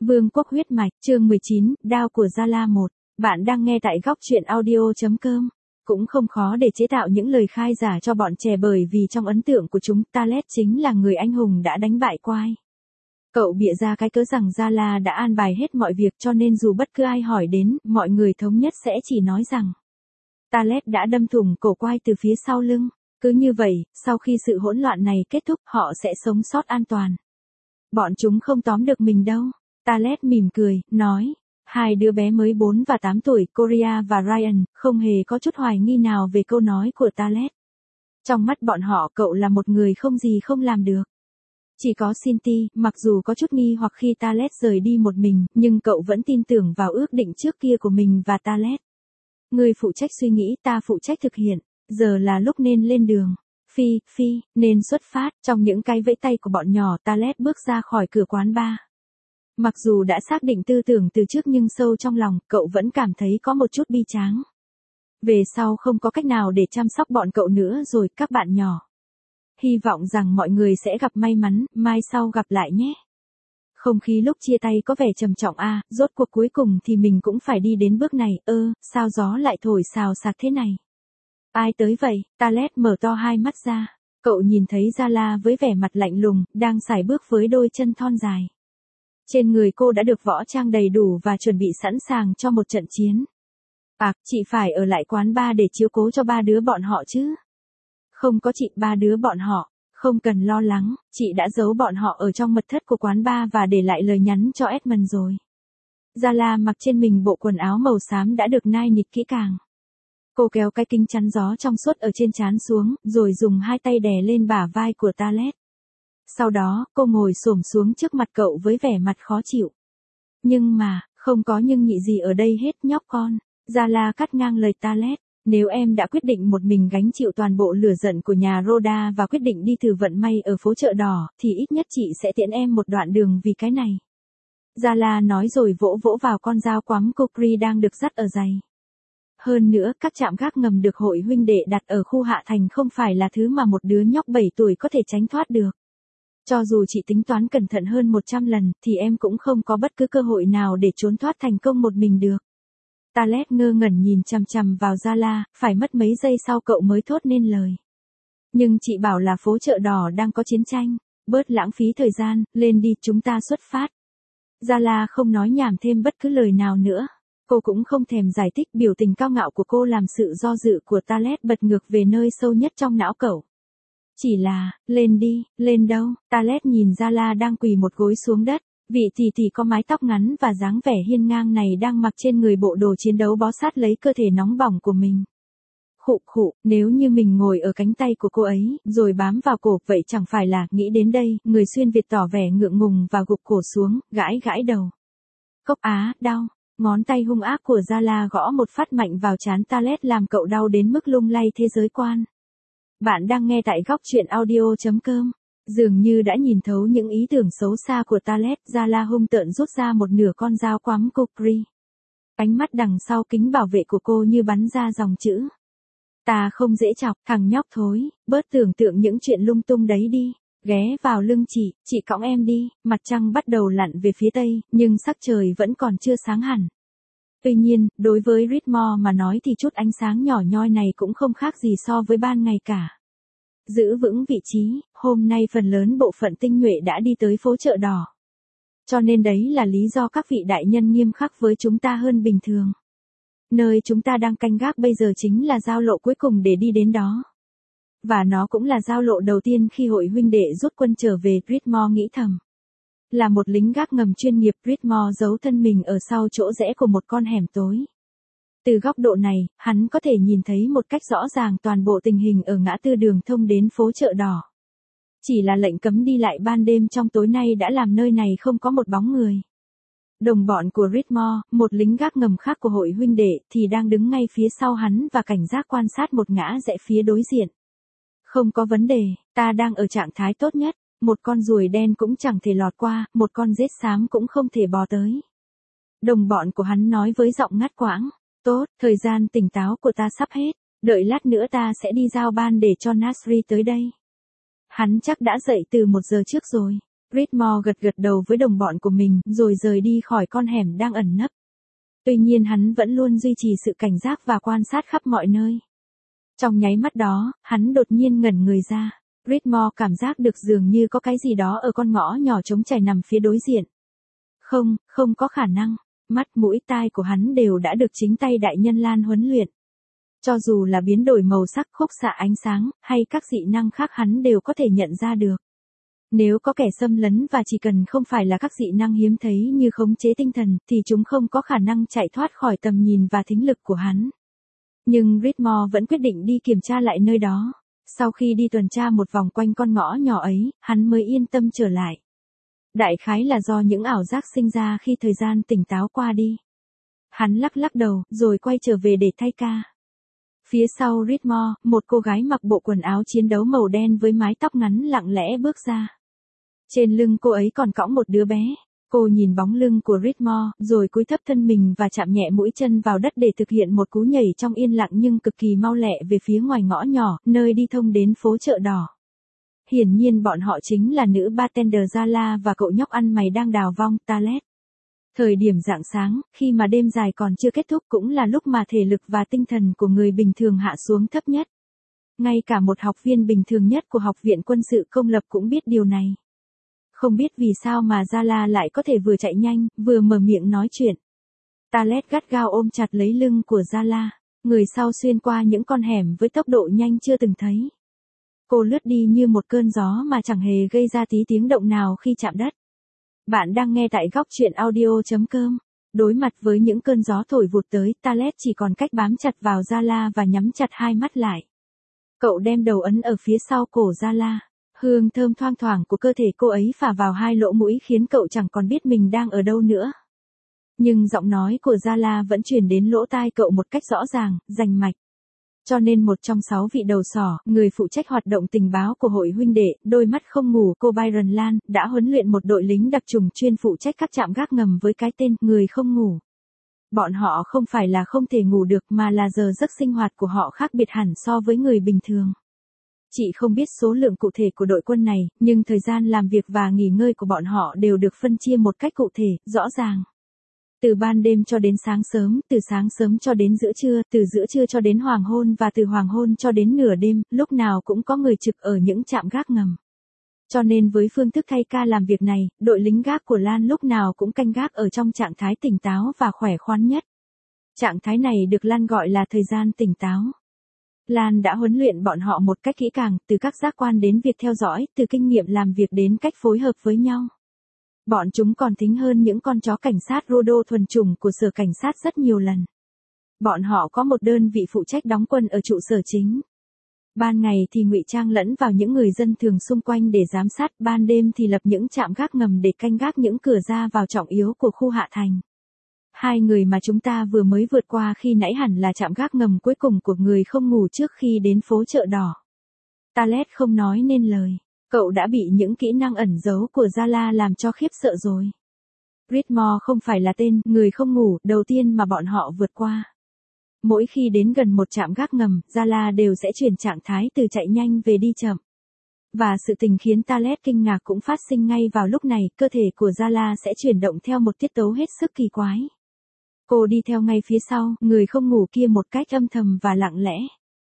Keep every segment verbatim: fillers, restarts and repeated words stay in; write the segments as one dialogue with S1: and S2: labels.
S1: Vương quốc huyết mạch, chương mười chín, đao của Gia-la một. Bạn đang nghe tại góc truyện audio chấm com. Cũng không khó để chế tạo những lời khai giả cho bọn trẻ bởi vì trong ấn tượng của chúng, Talet chính là người anh hùng đã đánh bại Quai. Cậu bịa ra cái cớ rằng Gia-la đã an bài hết mọi việc cho nên dù bất cứ ai hỏi đến, mọi người thống nhất sẽ chỉ nói rằng Talet đã đâm thủng cổ Quai từ phía sau lưng. Cứ như vậy, sau khi sự hỗn loạn này kết thúc, họ sẽ sống sót an toàn. Bọn chúng không tóm được mình đâu. Talet mỉm cười, nói. Hai đứa bé mới bốn và tám tuổi, Korea và Ryan, không hề có chút hoài nghi nào về câu nói của Talet. Trong mắt bọn họ cậu là một người không gì không làm được. Chỉ có Cindy, mặc dù có chút nghi hoặc khi Talet rời đi một mình, nhưng cậu vẫn tin tưởng vào ước định trước kia của mình và Talet. Người phụ trách suy nghĩ, ta phụ trách thực hiện, giờ là lúc nên lên đường. Phi, Phi, nên xuất phát, trong những cái vẫy tay của bọn nhỏ Talet bước ra khỏi cửa quán bar. Mặc dù đã xác định tư tưởng từ trước nhưng sâu trong lòng, cậu vẫn cảm thấy có một chút bi tráng. Về sau không có cách nào để chăm sóc bọn cậu nữa rồi, các bạn nhỏ. Hy vọng rằng mọi người sẽ gặp may mắn, mai sau gặp lại nhé. Không khí lúc chia tay có vẻ trầm trọng a, à, rốt cuộc cuối cùng thì mình cũng phải đi đến bước này, ơ, sao gió lại thổi xào xạc thế này. Ai tới vậy? Talet mở to hai mắt ra. Cậu nhìn thấy Gia-la với vẻ mặt lạnh lùng, đang sải bước với đôi chân thon dài. Trên người cô đã được võ trang đầy đủ và chuẩn bị sẵn sàng cho một trận chiến. À, chị phải ở lại quán bar để chiếu cố cho ba đứa bọn họ chứ. Không có chị, ba đứa bọn họ, không cần lo lắng, chị đã giấu bọn họ ở trong mật thất của quán bar và để lại lời nhắn cho Edmund rồi. Gia-la mặc trên mình bộ quần áo màu xám đã được nai nịt kỹ càng. Cô kéo cái kính chắn gió trong suốt ở trên trán xuống, rồi dùng hai tay đè lên bả vai của Talet. Sau đó, cô ngồi xổm xuống trước mặt cậu với vẻ mặt khó chịu. Nhưng mà, không có nhưng nhị gì ở đây hết nhóc con. Gia-la cắt ngang lời Talet. Nếu em đã quyết định một mình gánh chịu toàn bộ lửa giận của nhà Rhoda và quyết định đi thử vận may ở phố chợ đỏ, thì ít nhất chị sẽ tiễn em một đoạn đường vì cái này. Gia-la nói rồi vỗ vỗ vào con dao quắm Kukri đang được dắt ở giày. Hơn nữa, các trạm gác ngầm được hội huynh đệ đặt ở khu hạ thành không phải là thứ mà một đứa nhóc bảy tuổi có thể tránh thoát được. Cho dù chị tính toán cẩn thận hơn một trăm lần, thì em cũng không có bất cứ cơ hội nào để trốn thoát thành công một mình được. Talet ngơ ngẩn nhìn chằm chằm vào Gia-la, phải mất mấy giây sau cậu mới thốt nên lời. Nhưng chị bảo là phố chợ đỏ đang có chiến tranh, bớt lãng phí thời gian, lên đi, chúng ta xuất phát. Gia-la không nói nhảm thêm bất cứ lời nào nữa. Cô cũng không thèm giải thích, biểu tình cao ngạo của cô làm sự do dự của Talet bật ngược về nơi sâu nhất trong não cậu. Chỉ là, lên đi, lên đâu? Talet nhìn Gia-la đang quỳ một gối xuống đất, vị tỷ tỷ có mái tóc ngắn và dáng vẻ hiên ngang này đang mặc trên người bộ đồ chiến đấu bó sát lấy cơ thể nóng bỏng của mình. Khụ khụ, nếu như mình ngồi ở cánh tay của cô ấy, rồi bám vào cổ, vậy chẳng phải là, nghĩ đến đây, người xuyên Việt tỏ vẻ ngượng ngùng và gục cổ xuống, gãi gãi đầu. Cốc á, đau. Ngón tay hung ác của Gia-la gõ một phát mạnh vào trán Talet làm cậu đau đến mức lung lay thế giới quan. Bạn đang nghe tại góc truyện audio chấm com. Dường như đã nhìn thấu những ý tưởng xấu xa của Talet, Gia-la hung tợn rút ra một nửa con dao quắm Kukri. Ánh mắt đằng sau kính bảo vệ của cô như bắn ra dòng chữ. Ta không dễ chọc, thằng nhóc thối, bớt tưởng tượng những chuyện lung tung đấy đi. Ghé vào lưng chị, chị cõng em đi. Mặt trăng bắt đầu lặn về phía tây, nhưng sắc trời vẫn còn chưa sáng hẳn. Tuy nhiên, đối với Ritmore mà nói thì chút ánh sáng nhỏ nhoi này cũng không khác gì so với ban ngày cả. Giữ vững vị trí, hôm nay phần lớn bộ phận tinh nhuệ đã đi tới phố chợ đỏ. Cho nên đấy là lý do các vị đại nhân nghiêm khắc với chúng ta hơn bình thường. Nơi chúng ta đang canh gác bây giờ chính là giao lộ cuối cùng để đi đến đó. Và nó cũng là giao lộ đầu tiên khi hội huynh đệ rút quân trở về, Ritmore nghĩ thầm. Là một lính gác ngầm chuyên nghiệp, Ritmore giấu thân mình ở sau chỗ rẽ của một con hẻm tối. Từ góc độ này, hắn có thể nhìn thấy một cách rõ ràng toàn bộ tình hình ở ngã tư đường thông đến phố chợ đỏ. Chỉ là lệnh cấm đi lại ban đêm trong tối nay đã làm nơi này không có một bóng người. Đồng bọn của Ritmore, một lính gác ngầm khác của hội huynh đệ, thì đang đứng ngay phía sau hắn và cảnh giác quan sát một ngã rẽ phía đối diện. Không có vấn đề, ta đang ở trạng thái tốt nhất, một con ruồi đen cũng chẳng thể lọt qua, một con rết xám cũng không thể bò tới. Đồng bọn của hắn nói với giọng ngắt quãng, tốt, thời gian tỉnh táo của ta sắp hết, đợi lát nữa ta sẽ đi giao ban để cho Nasri tới đây. Hắn chắc đã dậy từ một giờ trước rồi. Ritmore gật gật đầu với đồng bọn của mình, rồi rời đi khỏi con hẻm đang ẩn nấp. Tuy nhiên hắn vẫn luôn duy trì sự cảnh giác và quan sát khắp mọi nơi. Trong nháy mắt đó, hắn đột nhiên ngẩn người ra. Ritmore cảm giác được dường như có cái gì đó ở con ngõ nhỏ trống trải nằm phía đối diện. Không, không có khả năng. Mắt, mũi, tai của hắn đều đã được chính tay đại nhân Lan huấn luyện. Cho dù là biến đổi màu sắc, khúc xạ ánh sáng, hay các dị năng khác hắn đều có thể nhận ra được. Nếu có kẻ xâm lấn và chỉ cần không phải là các dị năng hiếm thấy như khống chế tinh thần, thì chúng không có khả năng chạy thoát khỏi tầm nhìn và thính lực của hắn. Nhưng Ritmore vẫn quyết định đi kiểm tra lại nơi đó. Sau khi đi tuần tra một vòng quanh con ngõ nhỏ ấy, hắn mới yên tâm trở lại. Đại khái là do những ảo giác sinh ra khi thời gian tỉnh táo qua đi. Hắn lắc lắc đầu, rồi quay trở về để thay ca. Phía sau Ritmore, một cô gái mặc bộ quần áo chiến đấu màu đen với mái tóc ngắn lặng lẽ bước ra. Trên lưng cô ấy còn cõng một đứa bé. Cô nhìn bóng lưng của Ritmore, rồi cúi thấp thân mình và chạm nhẹ mũi chân vào đất để thực hiện một cú nhảy trong yên lặng nhưng cực kỳ mau lẹ về phía ngoài ngõ nhỏ, nơi đi thông đến phố chợ đỏ. Hiển nhiên bọn họ chính là nữ bartender Zala và cậu nhóc ăn mày đang đào vong, Talet. Thời điểm rạng sáng, khi mà đêm dài còn chưa kết thúc cũng là lúc mà thể lực và tinh thần của người bình thường hạ xuống thấp nhất. Ngay cả một học viên bình thường nhất của Học viện Quân sự Công lập cũng biết điều này. Không biết vì sao mà Zala lại có thể vừa chạy nhanh, vừa mở miệng nói chuyện. Talet gắt gao ôm chặt lấy lưng của Zala, người sau xuyên qua những con hẻm với tốc độ nhanh chưa từng thấy. Cô lướt đi như một cơn gió mà chẳng hề gây ra tí tiếng động nào khi chạm đất. Bạn đang nghe tại góc truyện audio chấm com. Đối mặt với những cơn gió thổi vụt tới, Talet chỉ còn cách bám chặt vào Zala và nhắm chặt hai mắt lại. Cậu đem đầu ấn ở phía sau cổ Zala. Hương thơm thoang thoảng của cơ thể cô ấy phả vào hai lỗ mũi khiến cậu chẳng còn biết mình đang ở đâu nữa. Nhưng giọng nói của Zala vẫn truyền đến lỗ tai cậu một cách rõ ràng, rành mạch. Cho nên một trong sáu vị đầu sỏ, người phụ trách hoạt động tình báo của hội huynh đệ, đôi mắt không ngủ cô Byron Lan, đã huấn luyện một đội lính đặc trùng chuyên phụ trách các trạm gác ngầm với cái tên người không ngủ. Bọn họ không phải là không thể ngủ được mà là giờ giấc sinh hoạt của họ khác biệt hẳn so với người bình thường. Chị không biết số lượng cụ thể của đội quân này, nhưng thời gian làm việc và nghỉ ngơi của bọn họ đều được phân chia một cách cụ thể, rõ ràng. Từ ban đêm cho đến sáng sớm, từ sáng sớm cho đến giữa trưa, từ giữa trưa cho đến hoàng hôn và từ hoàng hôn cho đến nửa đêm, lúc nào cũng có người trực ở những trạm gác ngầm. Cho nên với phương thức thay ca làm việc này, đội lính gác của Lan lúc nào cũng canh gác ở trong trạng thái tỉnh táo và khỏe khoắn nhất. Trạng thái này được Lan gọi là thời gian tỉnh táo. Lan đã huấn luyện bọn họ một cách kỹ càng, từ các giác quan đến việc theo dõi, từ kinh nghiệm làm việc đến cách phối hợp với nhau. Bọn chúng còn thính hơn những con chó cảnh sát Rodo thuần chủng của sở cảnh sát rất nhiều lần. Bọn họ có một đơn vị phụ trách đóng quân ở trụ sở chính. Ban ngày thì ngụy trang lẫn vào những người dân thường xung quanh để giám sát, ban đêm thì lập những trạm gác ngầm để canh gác những cửa ra vào trọng yếu của khu hạ thành. Hai người mà chúng ta vừa mới vượt qua khi nãy hẳn là trạm gác ngầm cuối cùng của người không ngủ trước khi đến phố chợ đỏ. Talet không nói nên lời. Cậu đã bị những kỹ năng ẩn giấu của Zala làm cho khiếp sợ rồi. Ritmore không phải là tên người không ngủ đầu tiên mà bọn họ vượt qua. Mỗi khi đến gần một trạm gác ngầm, Zala đều sẽ chuyển trạng thái từ chạy nhanh về đi chậm. Và sự tình khiến Talet kinh ngạc cũng phát sinh ngay vào lúc này, cơ thể của Zala sẽ chuyển động theo một tiết tấu hết sức kỳ quái. Cô đi theo ngay phía sau, người không ngủ kia một cách âm thầm và lặng lẽ.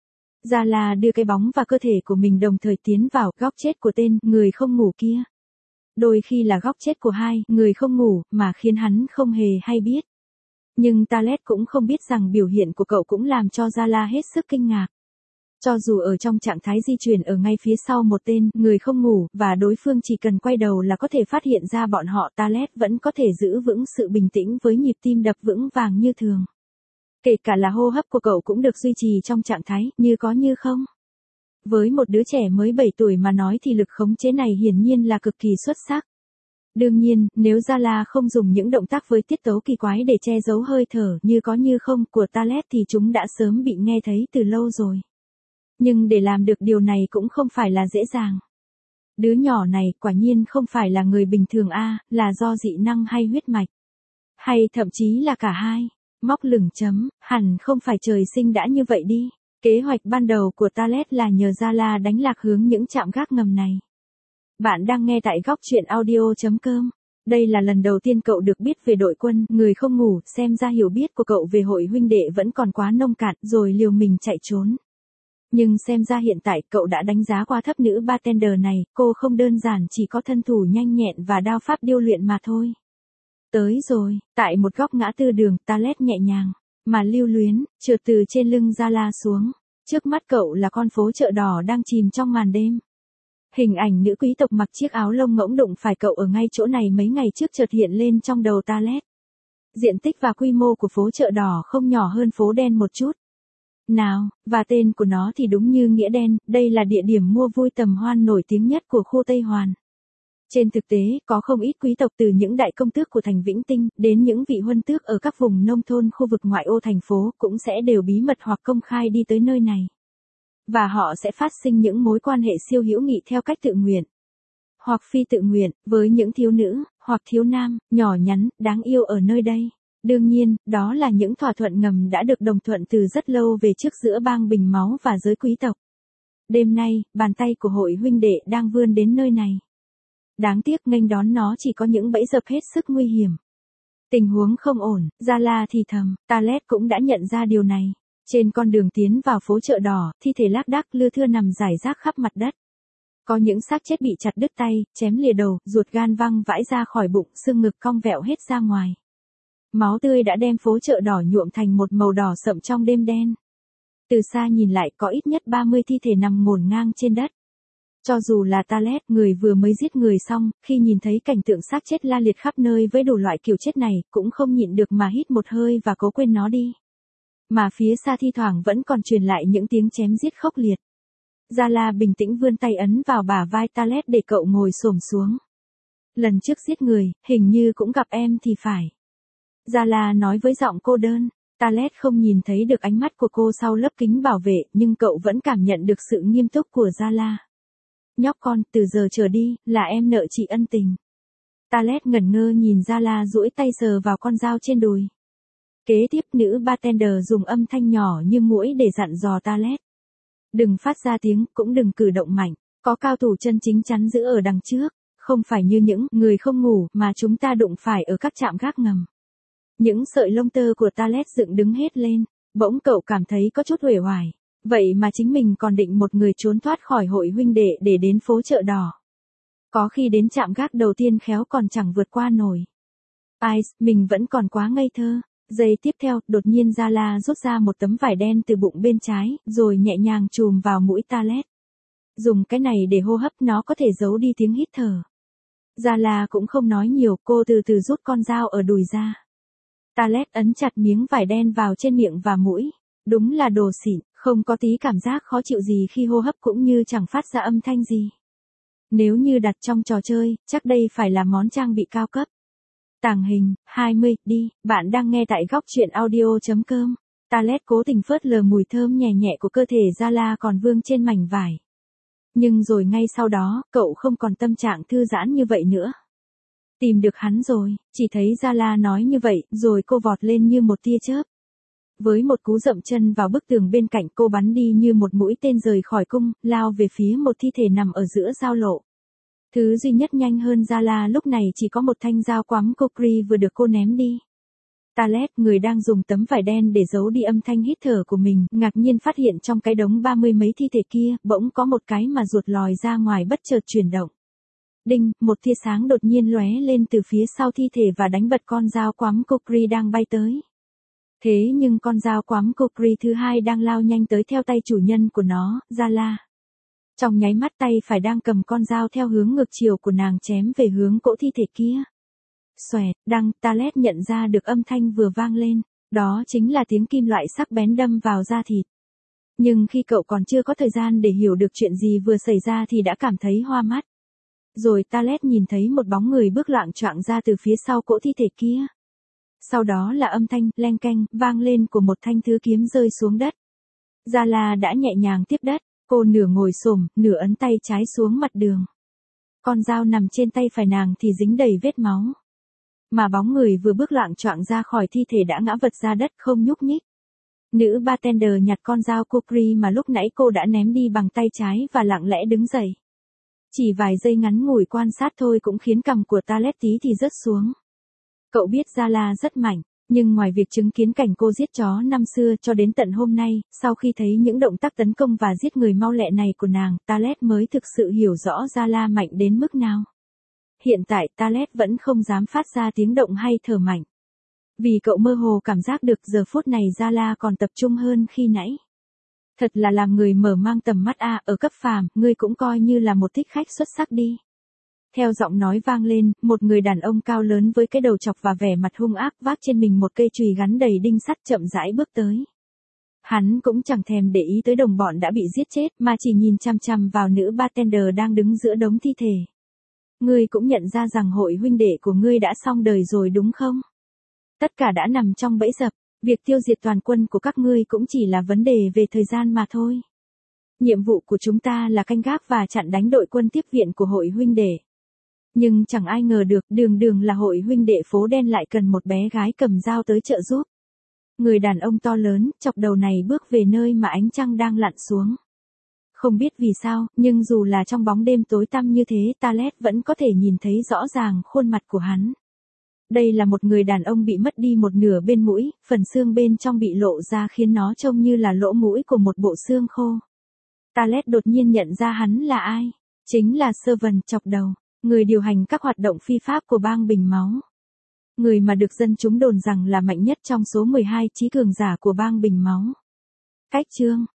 S1: Zala đưa cái bóng và cơ thể của mình đồng thời tiến vào góc chết của tên người không ngủ kia. Đôi khi là góc chết của hai người không ngủ mà khiến hắn không hề hay biết. Nhưng Talet cũng không biết rằng biểu hiện của cậu cũng làm cho Zala hết sức kinh ngạc. Cho dù ở trong trạng thái di chuyển ở ngay phía sau một tên người không ngủ và đối phương chỉ cần quay đầu là có thể phát hiện ra bọn họ, Talet vẫn có thể giữ vững sự bình tĩnh với nhịp tim đập vững vàng như thường. Kể cả là hô hấp của cậu cũng được duy trì trong trạng thái như có như không. Với một đứa trẻ mới bảy tuổi mà nói thì lực khống chế này hiển nhiên là cực kỳ xuất sắc. Đương nhiên, nếu Zala không dùng những động tác với tiết tấu kỳ quái để che giấu hơi thở như có như không của Talet thì chúng đã sớm bị nghe thấy từ lâu rồi. Nhưng để làm được điều này cũng không phải là dễ dàng. Đứa nhỏ này quả nhiên không phải là người bình thường a, à, là do dị năng hay huyết mạch. Hay thậm chí là cả hai. Móc lửng chấm, hẳn không phải trời sinh đã như vậy đi. Kế hoạch ban đầu của Talet là nhờ Zala đánh lạc hướng những trạm gác ngầm này. Bạn đang nghe tại góc chuyện audio chấm com. Đây là lần đầu tiên cậu được biết về đội quân, người không ngủ, xem ra hiểu biết của cậu về hội huynh đệ vẫn còn quá nông cạn, rồi liều mình chạy trốn. Nhưng xem ra hiện tại cậu đã đánh giá quá thấp nữ bartender này, cô không đơn giản chỉ có thân thủ nhanh nhẹn và đao pháp điêu luyện mà thôi. Tới rồi, tại một góc ngã tư đường, Talet nhẹ nhàng, mà lưu luyến, trượt từ trên lưng Zala xuống. Trước mắt cậu là con phố chợ đỏ đang chìm trong màn đêm. Hình ảnh nữ quý tộc mặc chiếc áo lông ngỗng đụng phải cậu ở ngay chỗ này mấy ngày trước chợt hiện lên trong đầu Talet. Diện tích và quy mô của phố chợ đỏ không nhỏ hơn phố đen một chút. Nào, và tên của nó thì đúng như nghĩa đen, đây là địa điểm mua vui tầm hoan nổi tiếng nhất của khu Tây Hoàn. Trên thực tế, có không ít quý tộc từ những đại công tước của thành Vĩnh Tinh, đến những vị huân tước ở các vùng nông thôn khu vực ngoại ô thành phố cũng sẽ đều bí mật hoặc công khai đi tới nơi này. Và họ sẽ phát sinh những mối quan hệ siêu hữu nghị theo cách tự nguyện. Hoặc phi tự nguyện, với những thiếu nữ, hoặc thiếu nam, nhỏ nhắn, đáng yêu ở nơi đây. Đương nhiên, đó là những thỏa thuận ngầm đã được đồng thuận từ rất lâu về trước giữa bang bình máu và giới quý tộc. Đêm nay, bàn tay của hội huynh đệ đang vươn đến nơi này. Đáng tiếc nghênh đón nó chỉ có những bẫy dập hết sức nguy hiểm. Tình huống không ổn, Zala thì thầm, Talet cũng đã nhận ra điều này. Trên con đường tiến vào phố chợ đỏ, thi thể lác đác lưa thưa nằm rải rác khắp mặt đất. Có những xác chết bị chặt đứt tay, chém lìa đầu, ruột gan văng vãi ra khỏi bụng, xương ngực cong vẹo hết ra ngoài. Máu tươi đã đem phố chợ đỏ nhuộm thành một màu đỏ sậm trong đêm đen. Từ xa nhìn lại có ít nhất ba mươi thi thể nằm ngổn ngang trên đất. Cho dù là Talet, người vừa mới giết người xong, khi nhìn thấy cảnh tượng xác chết la liệt khắp nơi với đủ loại kiểu chết này, cũng không nhịn được mà hít một hơi và cố quên nó đi. Mà phía xa thi thoảng vẫn còn truyền lại những tiếng chém giết khốc liệt. Zala bình tĩnh vươn tay ấn vào bả vai Talet để cậu ngồi xổm xuống. Lần trước giết người, hình như cũng gặp em thì phải. Zala nói với giọng cô đơn. Talet không nhìn thấy được ánh mắt của cô sau lớp kính bảo vệ, nhưng cậu vẫn cảm nhận được sự nghiêm túc của Zala. Nhóc con, từ giờ trở đi, là em nợ chị ân tình. Talet ngẩn ngơ nhìn Zala duỗi tay sờ vào con dao trên đùi. Kế tiếp nữ bartender dùng âm thanh nhỏ như muỗi để dặn dò Talet. Đừng phát ra tiếng, cũng đừng cử động mạnh, có cao thủ chân chính chắn giữ ở đằng trước, không phải như những người không ngủ mà chúng ta đụng phải ở các trạm gác ngầm. Những sợi lông tơ của Talet dựng đứng hết lên, bỗng cậu cảm thấy có chút uể oải. Vậy mà chính mình còn định một người trốn thoát khỏi hội huynh đệ để đến phố chợ đỏ. Có khi đến trạm gác đầu tiên khéo còn chẳng vượt qua nổi. Ai, mình vẫn còn quá ngây thơ. Giây tiếp theo, đột nhiên Zala rút ra một tấm vải đen từ bụng bên trái, rồi nhẹ nhàng chùm vào mũi Talet. Dùng cái này để hô hấp, nó có thể giấu đi tiếng hít thở. Zala cũng không nói nhiều, cô từ từ rút con dao ở đùi ra. Talet ấn chặt miếng vải đen vào trên miệng và mũi. Đúng là đồ xịn, không có tí cảm giác khó chịu gì khi hô hấp cũng như chẳng phát ra âm thanh gì. Nếu như đặt trong trò chơi, chắc đây phải là món trang bị cao cấp. Tàng hình, hai mươi, đi, bạn đang nghe tại góc chuyện audio chấm com. Talet cố tình phớt lờ mùi thơm nhẹ nhẹ của cơ thể Zala còn vương trên mảnh vải. Nhưng rồi ngay sau đó, cậu không còn tâm trạng thư giãn như vậy nữa. Tìm được hắn rồi, chỉ thấy Zala nói như vậy, rồi cô vọt lên như một tia chớp. Với một cú dậm chân vào bức tường bên cạnh, cô bắn đi như một mũi tên rời khỏi cung, lao về phía một thi thể nằm ở giữa giao lộ. Thứ duy nhất nhanh hơn Zala lúc này chỉ có một thanh dao quắm kukri vừa được cô ném đi. Talet, người đang dùng tấm vải đen để giấu đi âm thanh hít thở của mình, ngạc nhiên phát hiện trong cái đống ba mươi mấy thi thể kia, bỗng có một cái mà ruột lòi ra ngoài bất chợt chuyển động. Đinh, một tia sáng đột nhiên lóe lên từ phía sau thi thể và đánh bật con dao quắm kukri đang bay tới. Thế nhưng con dao quắm kukri thứ hai đang lao nhanh tới theo tay chủ nhân của nó, Zala. Trong nháy mắt tay phải đang cầm con dao theo hướng ngược chiều của nàng chém về hướng cỗ thi thể kia. Xoẹt, đăng, Talet nhận ra được âm thanh vừa vang lên, đó chính là tiếng kim loại sắc bén đâm vào da thịt. Nhưng khi cậu còn chưa có thời gian để hiểu được chuyện gì vừa xảy ra thì đã cảm thấy hoa mắt. Rồi Talet nhìn thấy một bóng người bước loạng choạng ra từ phía sau cỗ thi thể kia. Sau đó là âm thanh, leng keng, vang lên của một thanh thứ kiếm rơi xuống đất. Zala đã nhẹ nhàng tiếp đất, cô nửa ngồi xổm, nửa ấn tay trái xuống mặt đường. Con dao nằm trên tay phải nàng thì dính đầy vết máu. Mà bóng người vừa bước loạng choạng ra khỏi thi thể đã ngã vật ra đất không nhúc nhích. Nữ bartender nhặt con dao kukri mà lúc nãy cô đã ném đi bằng tay trái và lặng lẽ đứng dậy. Chỉ vài giây ngắn ngủi quan sát thôi cũng khiến cằm của Talet tí thì rớt xuống. Cậu biết Zala rất mạnh, nhưng ngoài việc chứng kiến cảnh cô giết chó năm xưa cho đến tận hôm nay, sau khi thấy những động tác tấn công và giết người mau lẹ này của nàng, Talet mới thực sự hiểu rõ Zala mạnh đến mức nào. Hiện tại Talet vẫn không dám phát ra tiếng động hay thở mạnh. Vì cậu mơ hồ cảm giác được giờ phút này Zala còn tập trung hơn khi nãy. Thật là làm người mở mang tầm mắt a, ở cấp phàm, ngươi cũng coi như là một thích khách xuất sắc đi. Theo giọng nói vang lên, một người đàn ông cao lớn với cái đầu chọc và vẻ mặt hung ác vác trên mình một cây chùy gắn đầy đinh sắt chậm rãi bước tới. Hắn cũng chẳng thèm để ý tới đồng bọn đã bị giết chết mà chỉ nhìn chằm chằm vào nữ bartender đang đứng giữa đống thi thể. Ngươi cũng nhận ra rằng hội huynh đệ của ngươi đã xong đời rồi đúng không? Tất cả đã nằm trong bẫy dập, việc tiêu diệt toàn quân của các ngươi cũng chỉ là vấn đề về thời gian mà thôi. Nhiệm vụ của chúng ta là canh gác và chặn đánh đội quân tiếp viện của hội huynh đệ. Nhưng chẳng ai ngờ được, đường đường là hội huynh đệ phố đen lại cần một bé gái cầm dao tới trợ giúp. Người đàn ông to lớn, chọc đầu này bước về nơi mà ánh trăng đang lặn xuống. Không biết vì sao, nhưng dù là trong bóng đêm tối tăm như thế, Talet vẫn có thể nhìn thấy rõ ràng khuôn mặt của hắn. Đây là một người đàn ông bị mất đi một nửa bên mũi, phần xương bên trong bị lộ ra khiến nó trông như là lỗ mũi của một bộ xương khô. Talet đột nhiên nhận ra hắn là ai. Chính là Servant chọc đầu, người điều hành các hoạt động phi pháp của bang Bình Máu. Người mà được dân chúng đồn rằng là mạnh nhất trong số mười hai trí cường giả của bang Bình Máu. Cách chương